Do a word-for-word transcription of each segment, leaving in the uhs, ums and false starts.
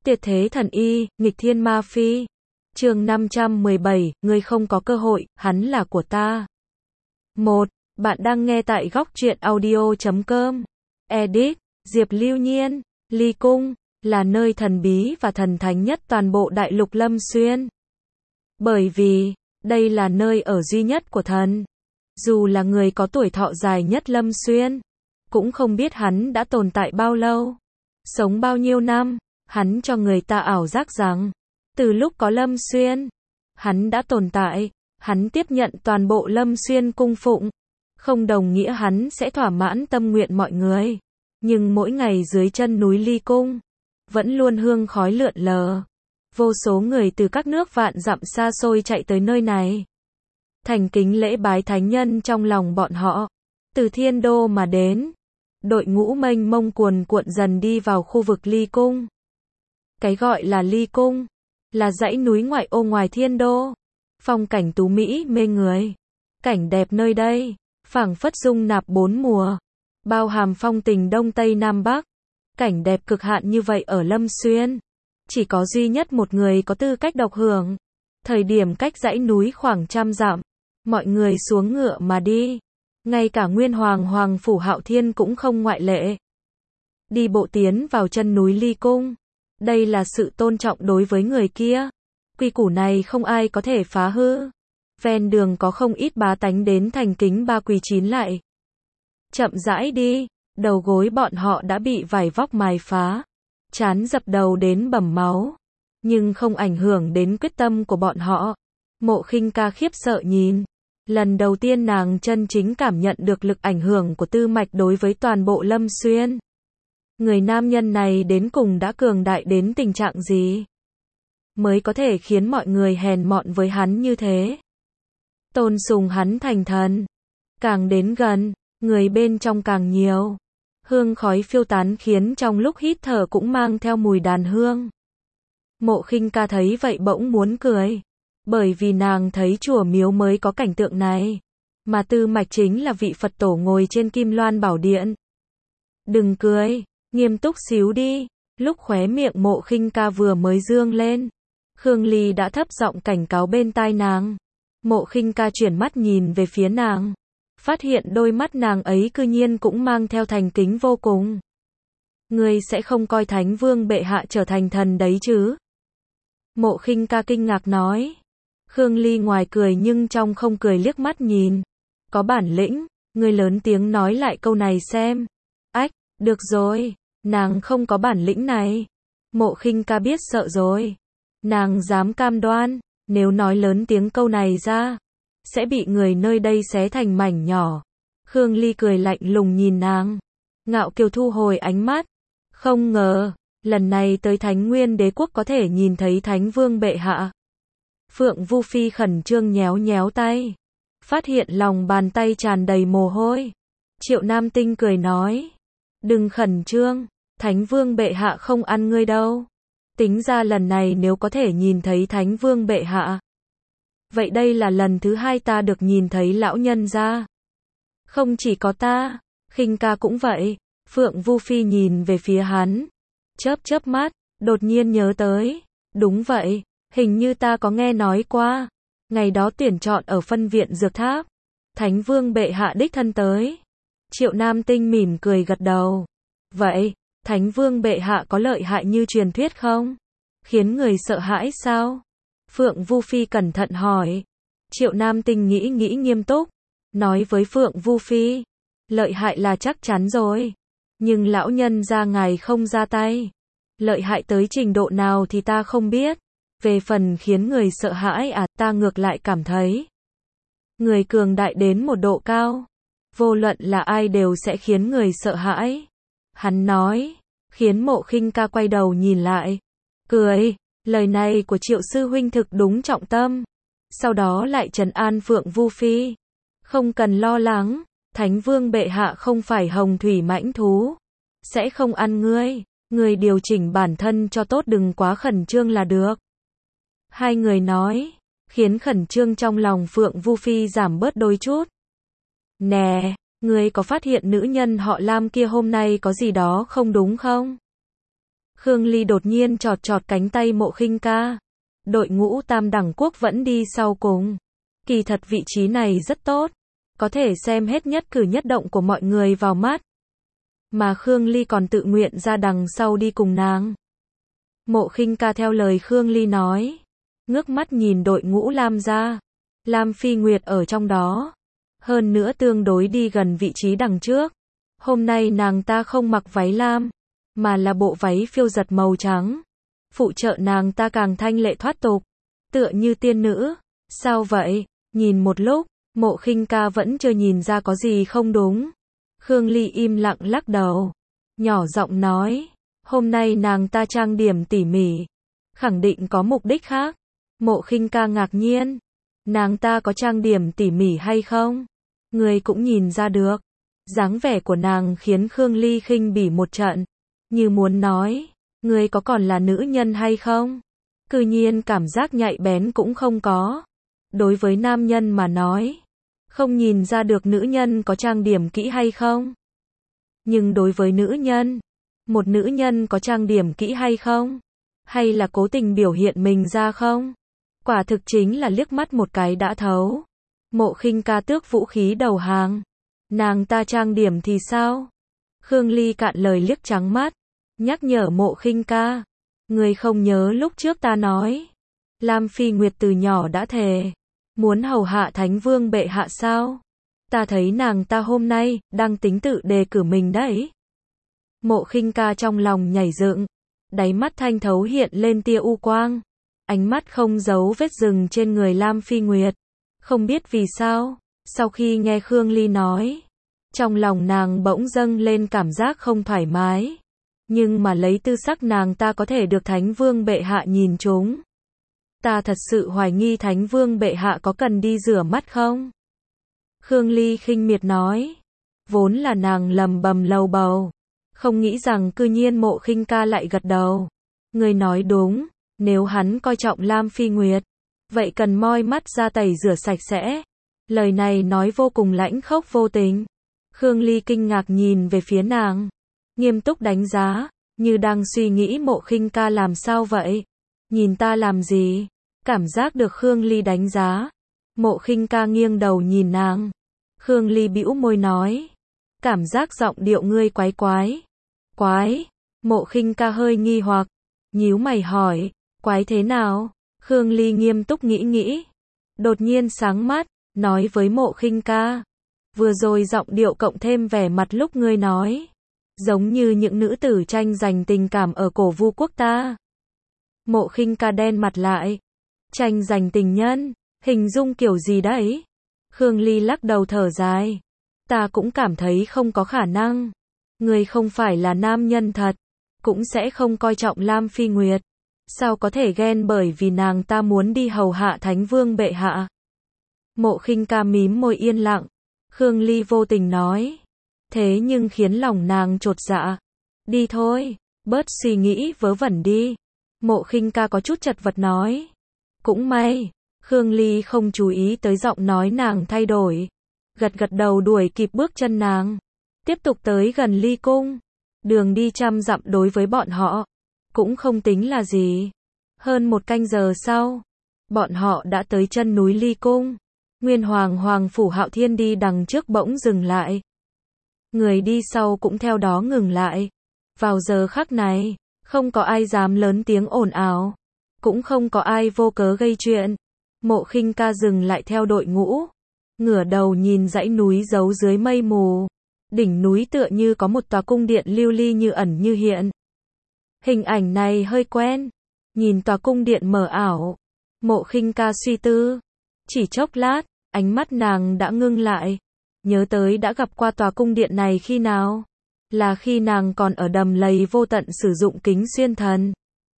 Tuyệt thế thần y, nghịch thiên ma phi. Chương năm trăm mười bảy, ngươi không có cơ hội, hắn là của ta. một. Bạn đang nghe tại góc truyện audio chấm com. Edit, Diệp Lưu Nhiên, Ly Cung, là nơi thần bí và thần thánh nhất toàn bộ đại lục Lâm Xuyên. Bởi vì, đây là nơi ở duy nhất của thần. Dù là người có tuổi thọ dài nhất Lâm Xuyên, cũng không biết hắn đã tồn tại bao lâu, sống bao nhiêu năm. Hắn cho người ta ảo giác rằng, từ lúc có Lâm Xuyên, hắn đã tồn tại, hắn tiếp nhận toàn bộ Lâm Xuyên cung phụng. Không đồng nghĩa hắn sẽ thỏa mãn tâm nguyện mọi người. Nhưng mỗi ngày dưới chân núi Ly Cung, vẫn luôn hương khói lượn lờ. Vô số người từ các nước vạn dặm xa xôi chạy tới nơi này. Thành kính lễ bái thánh nhân trong lòng bọn họ. Từ thiên đô mà đến. Đội ngũ mênh mông cuồn cuộn dần đi vào khu vực Ly Cung. Cái gọi là Ly Cung, là dãy núi ngoại ô ngoài thiên đô. Phong cảnh tú mỹ mê người. Cảnh đẹp nơi đây, phảng phất dung nạp bốn mùa. Bao hàm phong tình Đông Tây Nam Bắc. Cảnh đẹp cực hạn như vậy ở Lâm Xuyên. Chỉ có duy nhất một người có tư cách độc hưởng. Thời điểm cách dãy núi khoảng trăm dặm, mọi người xuống ngựa mà đi. Ngay cả Nguyên Hoàng Hoàng Phủ Hạo Thiên cũng không ngoại lệ. Đi bộ tiến vào chân núi Ly Cung. Đây là sự tôn trọng đối với người kia. Quy củ này không ai có thể phá hư. Ven đường có không ít bá tánh đến thành kính ba quỳ chín lại. Chậm rãi đi, đầu gối bọn họ đã bị vải vóc mài phá. Trán dập đầu đến bầm máu. Nhưng không ảnh hưởng đến quyết tâm của bọn họ. Mộ Khinh Ca khiếp sợ nhìn. Lần đầu tiên nàng chân chính cảm nhận được lực ảnh hưởng của Tư Mạch đối với toàn bộ Lâm Xuyên. Người nam nhân này đến cùng đã cường đại đến tình trạng gì? Mới có thể khiến mọi người hèn mọn với hắn như thế. Tôn sùng hắn thành thần. Càng đến gần, người bên trong càng nhiều. Hương khói phiêu tán khiến trong lúc hít thở cũng mang theo mùi đàn hương. Mộ Khinh Ca thấy vậy bỗng muốn cười. Bởi vì nàng thấy chùa miếu mới có cảnh tượng này. Mà Tư Mạch chính là vị Phật tổ ngồi trên Kim Loan Bảo Điện. Đừng cười, nghiêm túc xíu đi. Lúc khóe miệng Mộ Khinh Ca vừa mới dương lên, Khương Ly đã thấp giọng cảnh cáo bên tai nàng. Mộ Khinh Ca chuyển mắt nhìn về phía nàng. Phát hiện đôi mắt nàng ấy cư nhiên cũng mang theo thành kính vô cùng. Ngươi sẽ không coi Thánh Vương bệ hạ trở thành thần đấy chứ? Mộ Khinh Ca kinh ngạc nói. Khương Ly ngoài cười nhưng trong không cười liếc mắt nhìn. Có bản lĩnh, ngươi lớn tiếng nói lại câu này xem. Ách, được rồi, nàng không có bản lĩnh này. Mộ Khinh Ca biết sợ rồi. Nàng dám cam đoan, nếu nói lớn tiếng câu này ra, sẽ bị người nơi đây xé thành mảnh nhỏ. Khương Ly cười lạnh lùng nhìn nàng. Ngạo kiều thu hồi ánh mắt. Không ngờ, lần này tới Thánh Nguyên Đế Quốc có thể nhìn thấy Thánh Vương bệ hạ. Phượng Vu Phi khẩn trương nhéo nhéo tay. Phát hiện lòng bàn tay tràn đầy mồ hôi. Triệu Nam Tinh cười nói. Đừng khẩn trương, Thánh Vương bệ hạ không ăn ngươi đâu. Tính ra lần này nếu có thể nhìn thấy Thánh Vương bệ hạ. Vậy đây là lần thứ hai ta được nhìn thấy lão nhân gia. Không chỉ có ta, Khinh Ca cũng vậy. Phượng Vu Phi nhìn về phía hắn. Chớp chớp mắt, đột nhiên nhớ tới. Đúng vậy, hình như ta có nghe nói qua. Ngày đó tuyển chọn ở phân viện Dược Tháp. Thánh Vương bệ hạ đích thân tới. Triệu Nam Tinh mỉm cười gật đầu. Vậy, Thánh Vương bệ hạ có lợi hại như truyền thuyết không? Khiến người sợ hãi sao? Phượng Vu Phi cẩn thận hỏi. Triệu Nam Tinh nghĩ nghĩ nghiêm túc. Nói với Phượng Vu Phi. Lợi hại là chắc chắn rồi. Nhưng lão nhân gia ngài không ra tay. Lợi hại tới trình độ nào thì ta không biết. Về phần khiến người sợ hãi à, ta ngược lại cảm thấy. Người cường đại đến một độ cao. Vô luận là ai đều sẽ khiến người sợ hãi. Hắn nói. Khiến Mộ Khinh Ca quay đầu nhìn lại. Cười. Lời này của Triệu sư huynh thực đúng trọng tâm. Sau đó lại trấn an Phượng Vu Phi. Không cần lo lắng. Thánh Vương bệ hạ không phải hồng thủy mãnh thú. Sẽ không ăn ngươi. Ngươi điều chỉnh bản thân cho tốt, đừng quá khẩn trương là được. Hai người nói. Khiến khẩn trương trong lòng Phượng Vu Phi giảm bớt đôi chút. Nè, ngươi có phát hiện nữ nhân họ Lam kia hôm nay có gì đó không đúng không? Khương Ly đột nhiên chọt chọt cánh tay Mộ Khinh Ca. Đội ngũ tam đẳng quốc vẫn đi sau cùng. Kỳ thật vị trí này rất tốt. Có thể xem hết nhất cử nhất động của mọi người vào mắt. Mà Khương Ly còn tự nguyện ra đằng sau đi cùng nàng. Mộ Khinh Ca theo lời Khương Ly nói. Ngước mắt nhìn đội ngũ Lam gia. Lam Phi Nguyệt ở trong đó. Hơn nữa tương đối đi gần vị trí đằng trước. Hôm nay nàng ta không mặc váy lam, mà là bộ váy phiêu giật màu trắng. Phụ trợ nàng ta càng thanh lệ thoát tục, tựa như tiên nữ. Sao vậy? Nhìn một lúc, Mộ Khinh Ca vẫn chưa nhìn ra có gì không đúng. Khương Ly im lặng lắc đầu, nhỏ giọng nói, hôm nay nàng ta trang điểm tỉ mỉ, khẳng định có mục đích khác. Mộ Khinh Ca ngạc nhiên, nàng ta có trang điểm tỉ mỉ hay không? Người cũng nhìn ra được. Dáng vẻ của nàng khiến Khương Ly khinh bỉ một trận, như muốn nói, ngươi có còn là nữ nhân hay không? Cư nhiên cảm giác nhạy bén cũng không có. Đối với nam nhân mà nói, không nhìn ra được nữ nhân có trang điểm kỹ hay không. Nhưng đối với nữ nhân, một nữ nhân có trang điểm kỹ hay không? Hay là cố tình biểu hiện mình ra không? Quả thực chính là liếc mắt một cái đã thấu. Mộ Khinh Ca tước vũ khí đầu hàng. Nàng ta trang điểm thì sao? Khương Ly cạn lời liếc trắng mắt, nhắc nhở Mộ Khinh Ca. Người không nhớ lúc trước ta nói. Lam Phi Nguyệt từ nhỏ đã thề. Muốn hầu hạ Thánh Vương bệ hạ sao? Ta thấy nàng ta hôm nay, đang tính tự đề cử mình đấy. Mộ Khinh Ca trong lòng nhảy dựng. Đáy mắt thanh thấu hiện lên tia u quang. Ánh mắt không giấu vết dừng trên người Lam Phi Nguyệt. Không biết vì sao. Sau khi nghe Khương Ly nói, trong lòng nàng bỗng dâng lên cảm giác không thoải mái. Nhưng mà lấy tư sắc nàng ta có thể được Thánh Vương bệ hạ nhìn trúng. Ta thật sự hoài nghi Thánh Vương bệ hạ có cần đi rửa mắt không? Khương Ly khinh miệt nói. Vốn là nàng lầm bầm lầu bầu. Không nghĩ rằng cư nhiên Mộ Khinh Ca lại gật đầu. Người nói đúng, nếu hắn coi trọng Lam Phi Nguyệt, vậy cần moi mắt ra tẩy rửa sạch sẽ. Lời này nói vô cùng lãnh khốc vô tình. Khương Ly kinh ngạc nhìn về phía nàng, nghiêm túc đánh giá, như đang suy nghĩ Mộ Khinh Ca làm sao vậy? Nhìn ta làm gì? Cảm giác được Khương Ly đánh giá. Mộ Khinh Ca nghiêng đầu nhìn nàng. Khương Ly bĩu môi nói, cảm giác giọng điệu ngươi quái quái. Quái? Mộ Khinh Ca hơi nghi hoặc, nhíu mày hỏi, quái thế nào? Khương Ly nghiêm túc nghĩ nghĩ, đột nhiên sáng mắt, nói với Mộ Khinh Ca, vừa rồi giọng điệu cộng thêm vẻ mặt lúc ngươi nói, giống như những nữ tử tranh giành tình cảm ở cổ vu quốc ta. Mộ Khinh Ca đen mặt lại, tranh giành tình nhân, hình dung kiểu gì đấy? Khương Ly lắc đầu thở dài, ta cũng cảm thấy không có khả năng. Ngươi không phải là nam nhân thật, cũng sẽ không coi trọng Lam Phi Nguyệt. Sao có thể ghen bởi vì nàng ta muốn đi hầu hạ Thánh Vương bệ hạ? Mộ Khinh Ca mím môi yên lặng. Khương Ly vô tình nói, thế nhưng khiến lòng nàng chột dạ. Đi thôi, bớt suy nghĩ vớ vẩn đi. Mộ Khinh Ca có chút chật vật nói. Cũng may, Khương Ly không chú ý tới giọng nói nàng thay đổi. Gật gật đầu đuổi kịp bước chân nàng. Tiếp tục tới gần Ly Cung. Đường đi trăm dặm đối với bọn họ cũng không tính là gì. Hơn một canh giờ sau, bọn họ đã tới chân núi Ly Cung. Nguyên Hoàng Hoàng phủ Hạo Thiên đi đằng trước bỗng dừng lại. Người đi sau cũng theo đó ngừng lại. Vào giờ khắc này, không có ai dám lớn tiếng ồn ào, cũng không có ai vô cớ gây chuyện. Mộ Khinh Ca dừng lại theo đội ngũ, ngửa đầu nhìn dãy núi giấu dưới mây mù. Đỉnh núi tựa như có một tòa cung điện lưu ly như ẩn như hiện. Hình ảnh này hơi quen. Nhìn tòa cung điện mờ ảo, Mộ Khinh Ca suy tư. Chỉ chốc lát, ánh mắt nàng đã ngưng lại. Nhớ tới đã gặp qua tòa cung điện này khi nào? Là khi nàng còn ở đầm lầy vô tận sử dụng kính xuyên thần.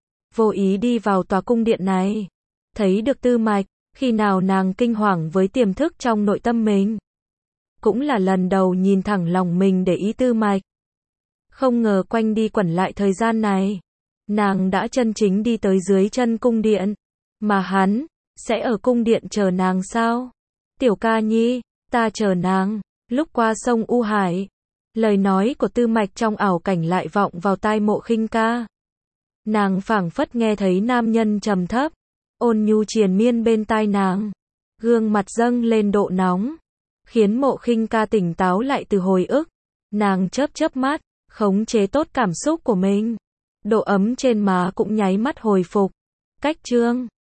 Vô ý đi vào tòa cung điện này. Thấy được Tư Mạch, khi nào nàng kinh hoàng với tiềm thức trong nội tâm mình. Cũng là lần đầu nhìn thẳng lòng mình để ý Tư Mạch. Không ngờ quanh đi quẩn lại thời gian này, nàng đã chân chính đi tới dưới chân cung điện. Mà hắn, sẽ ở cung điện chờ nàng sao? Tiểu Ca Nhi, ta chờ nàng. Lúc qua sông U Hải, lời nói của Tư Mạch trong ảo cảnh lại vọng vào tai Mộ Khinh Ca. Nàng phảng phất nghe thấy nam nhân trầm thấp, ôn nhu triền miên bên tai nàng. Gương mặt dâng lên độ nóng, khiến Mộ Khinh Ca tỉnh táo lại từ hồi ức. Nàng chớp chớp mắt, khống chế tốt cảm xúc của mình. Độ ấm trên má cũng nháy mắt hồi phục. Cách chương